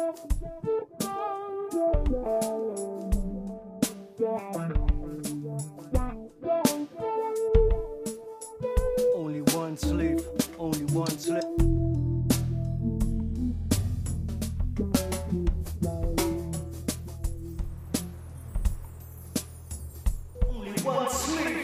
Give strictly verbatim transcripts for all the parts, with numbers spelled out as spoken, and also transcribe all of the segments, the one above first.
Only one sleep, only one sleep. Only one sleep.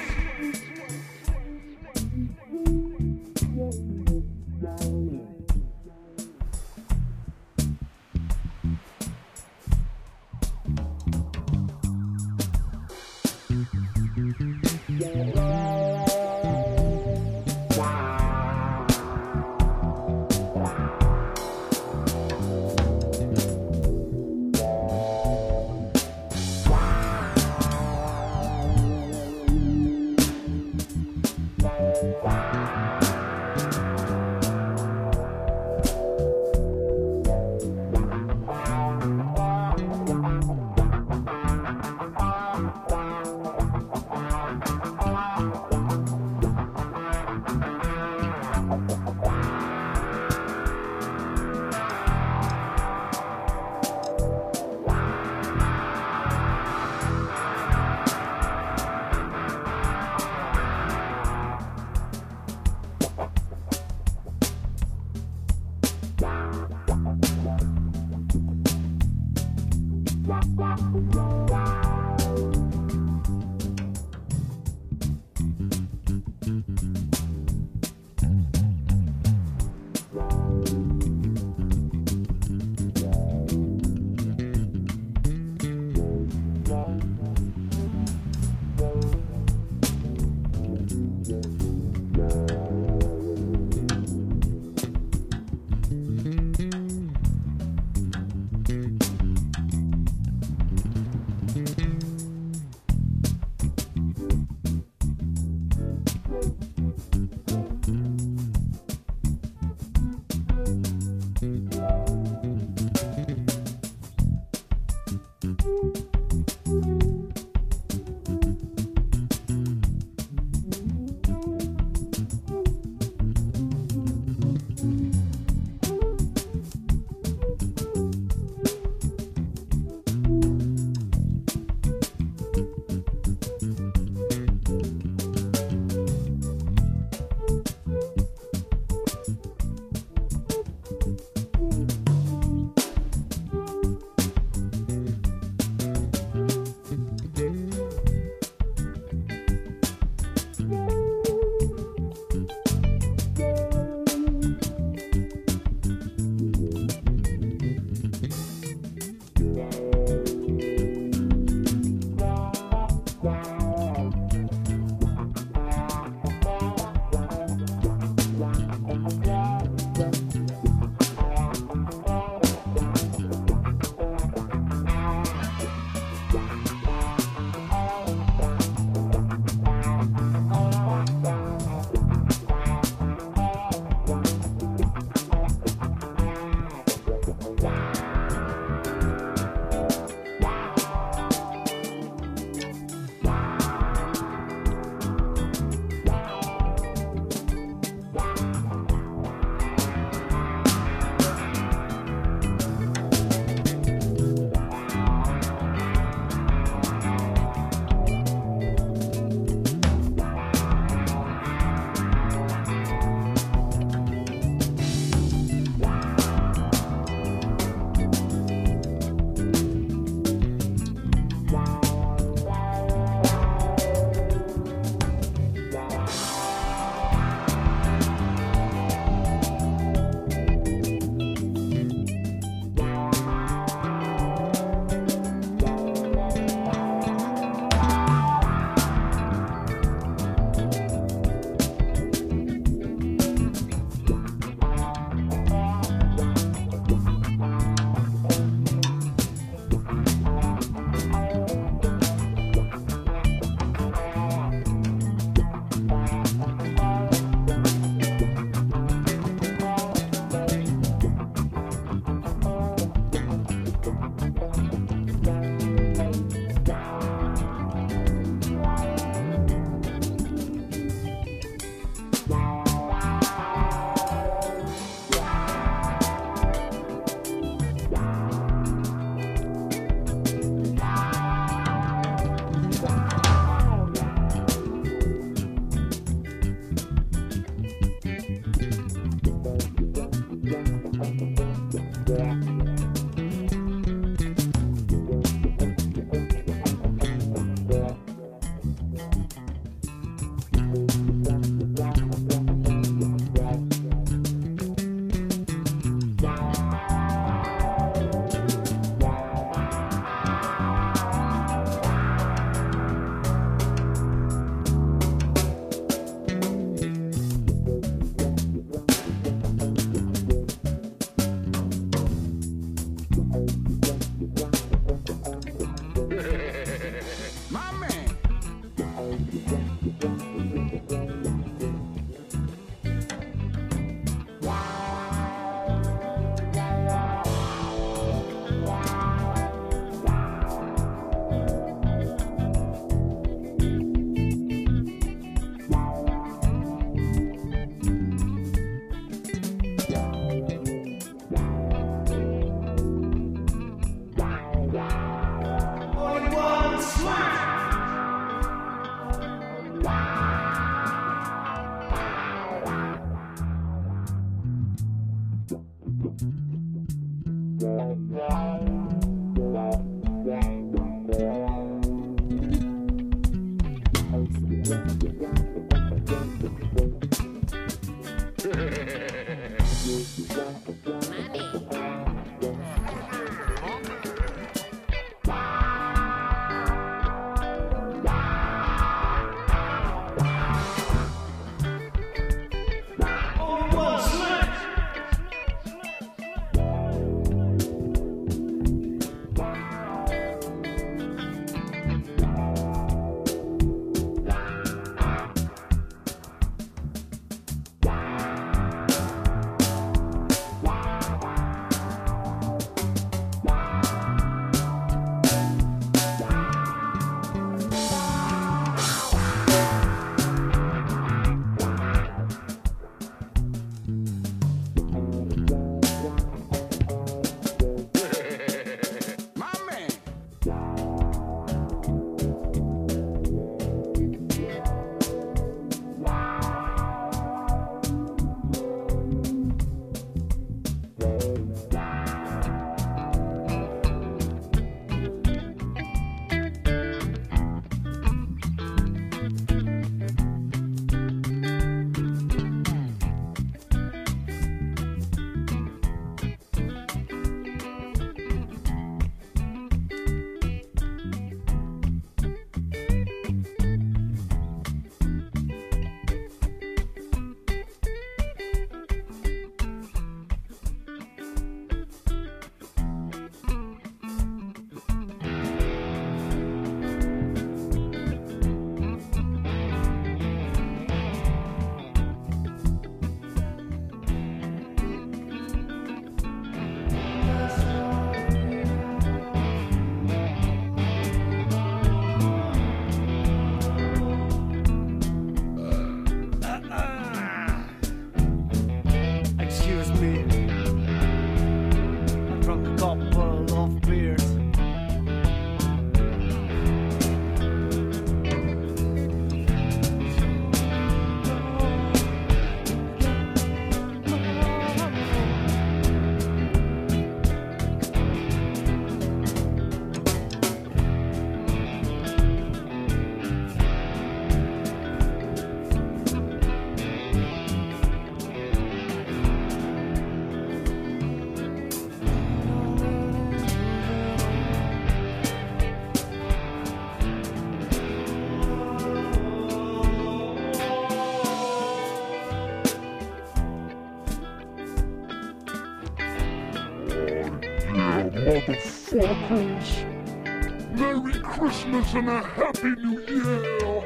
motherfuckers. Merry Christmas and a Happy New Year.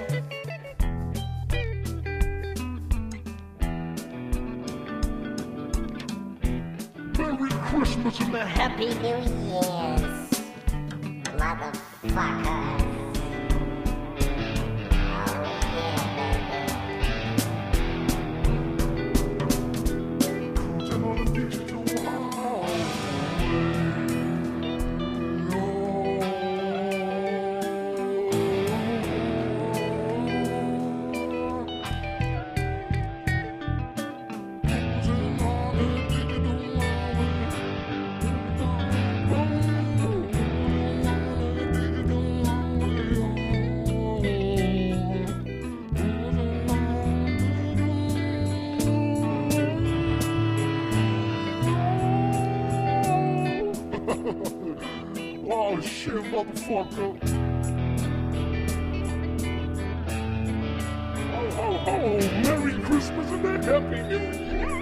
Merry Christmas and a Happy New Year's, motherfuckers. Oh shit, motherfucker. Oh, oh, oh, Merry Christmas and a Happy New Year.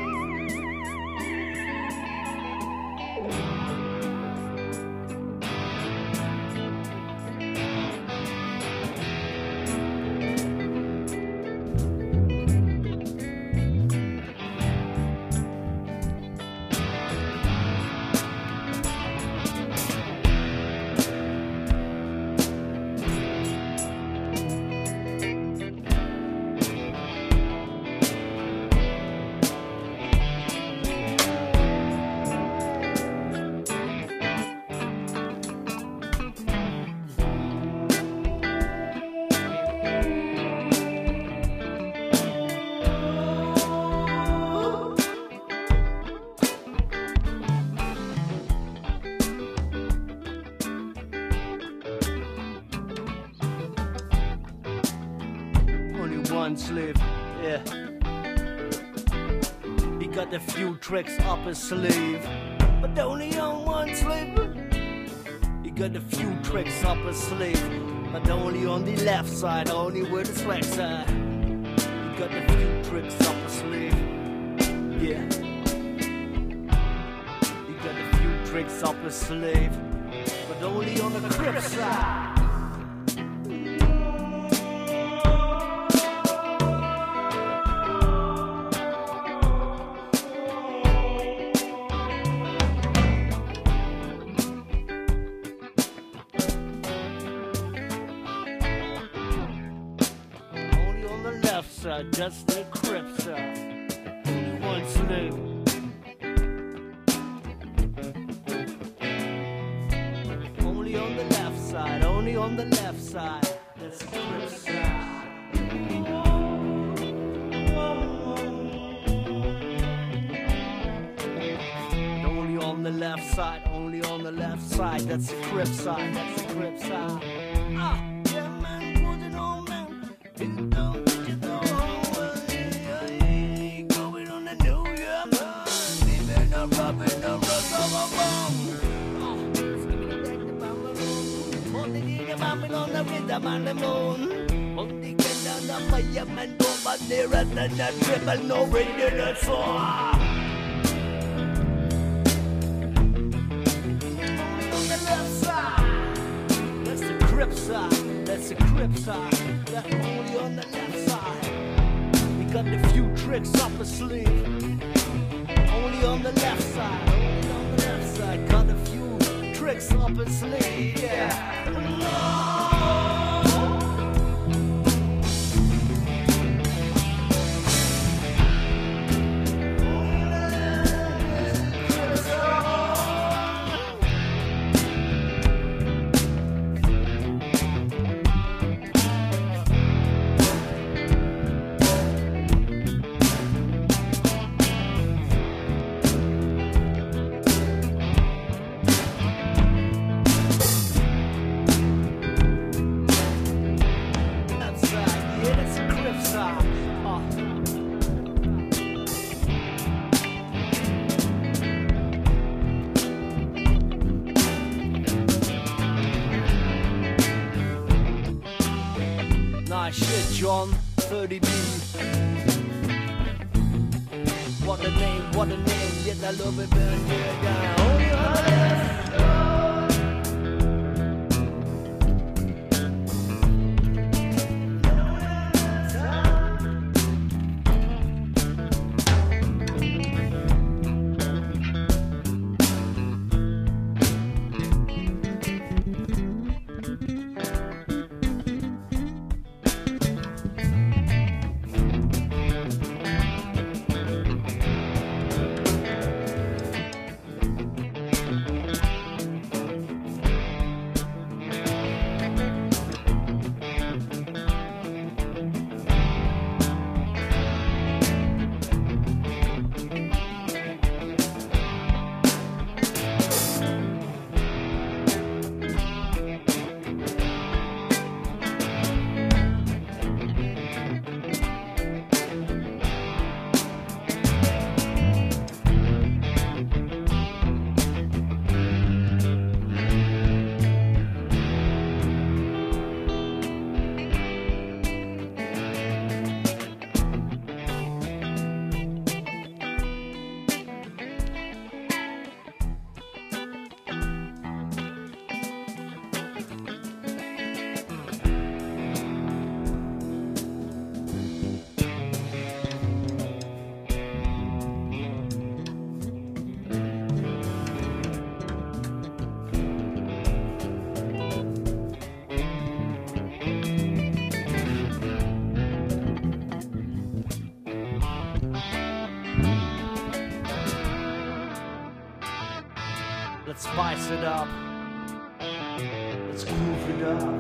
One slave, yeah. He got a few tricks up his sleeve, but only on one slave. He got a few tricks up his sleeve, but only on the left side, only where the tracks are. He got a few tricks up his sleeve, yeah. He got a few tricks up his sleeve, but only on the crib side. Side, just the crib side. Only one slave. Only on the left side, only on the left side. That's the crib side. Only on the left side, only on the left side. That's the crib side, that's the crib side. Ah, yeah, man, put it on, man. You don't. On the rhythm and the moon, on the get down the fireman, go but there and then that triple no radio that's all. On the left side, that's the crib side, that's the crib side, that only on the left side. We got a few tricks up his sleeve, only on the left side, only on the left side, got a few tricks up his sleeve, yeah. Nice shit, John. thirty B. what a name, what a name. Yes, I love it, man. Yeah, yeah. Only on the left side. Let's spice it up. Let's groove it up.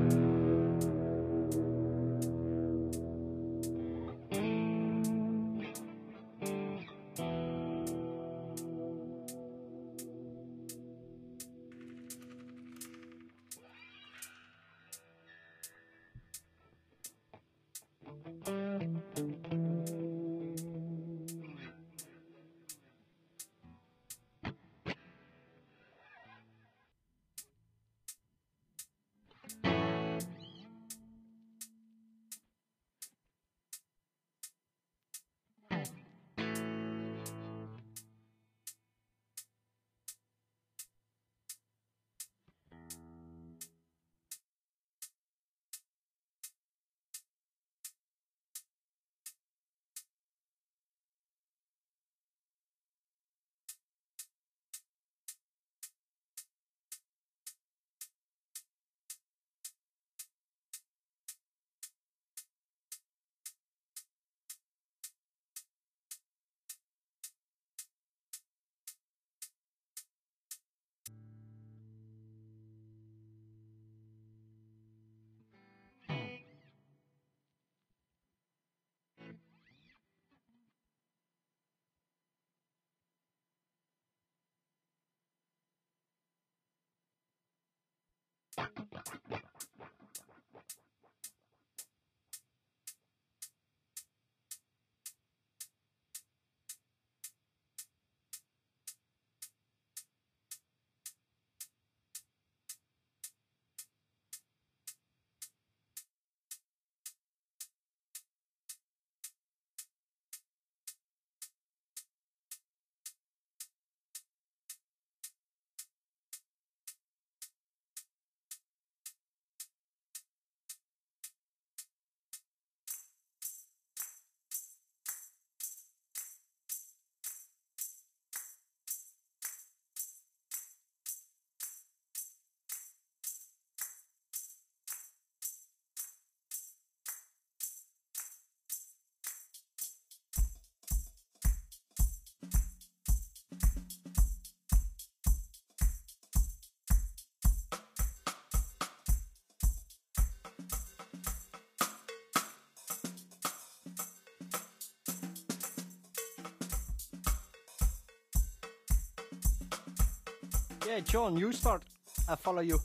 Yeah, John, you start. I follow you.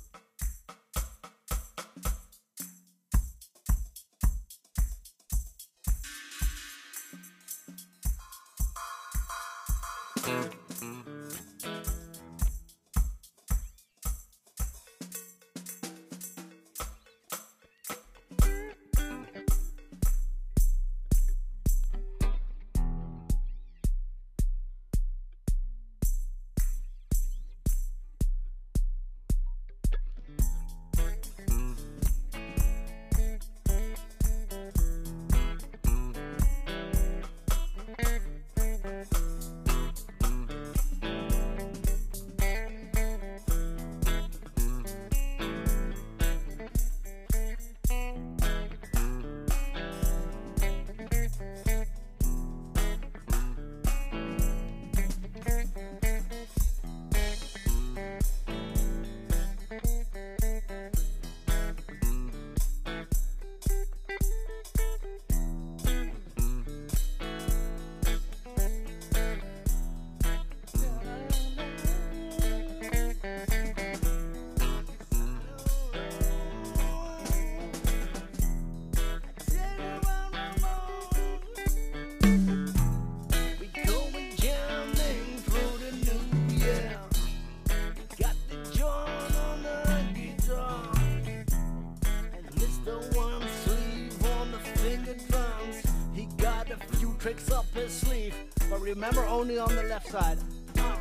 tricks up his sleeve, but remember, only on the left side. Oh,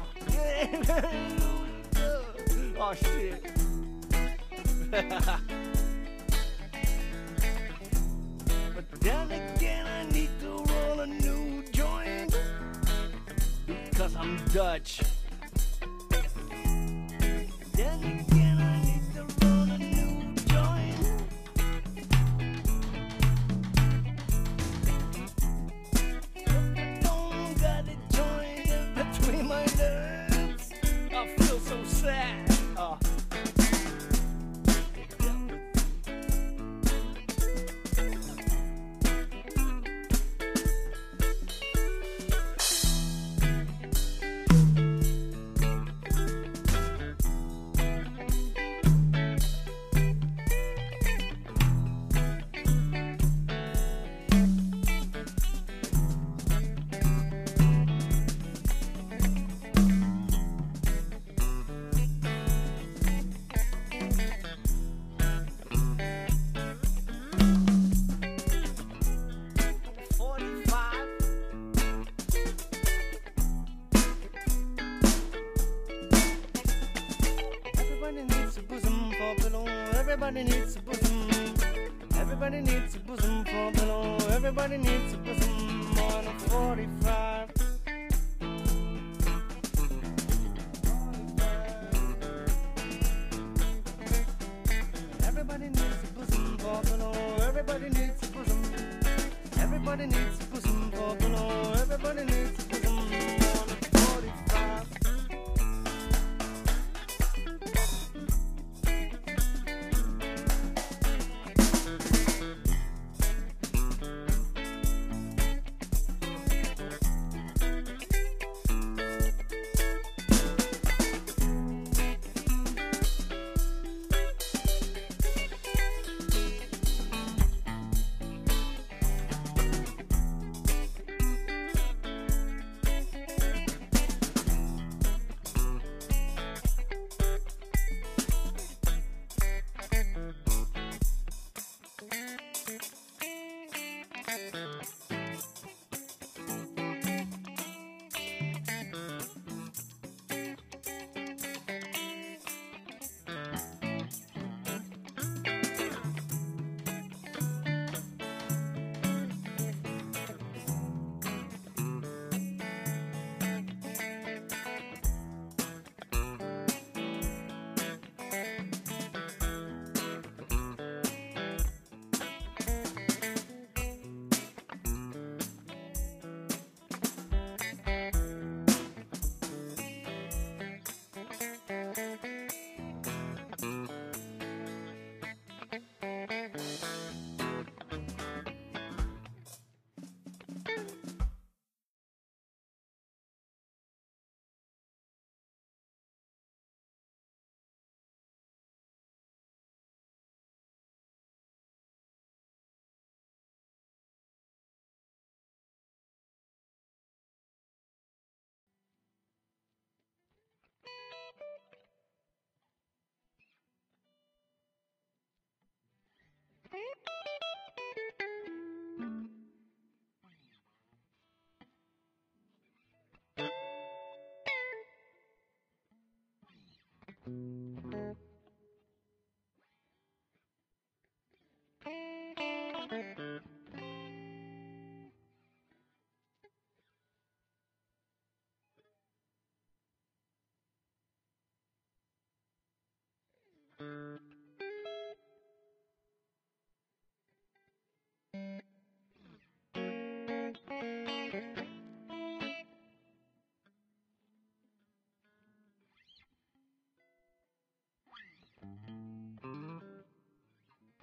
oh shit. But then again, I need to roll a new joint because I'm Dutch. Then again, I need to roll a new joint. If I don't got a joint in between my legs, I feel so sad. Uh, Everybody needs a bosom for pillow. Everybody needs a bosom. Everybody needs a bosom for pillow. Everybody needs a bosom on a forty-five. Everybody needs a bosom for pillow. Everybody needs a bosom. Everybody needs a bosom for pillow. Everybody needs a bosom on a forty-five. Thank you.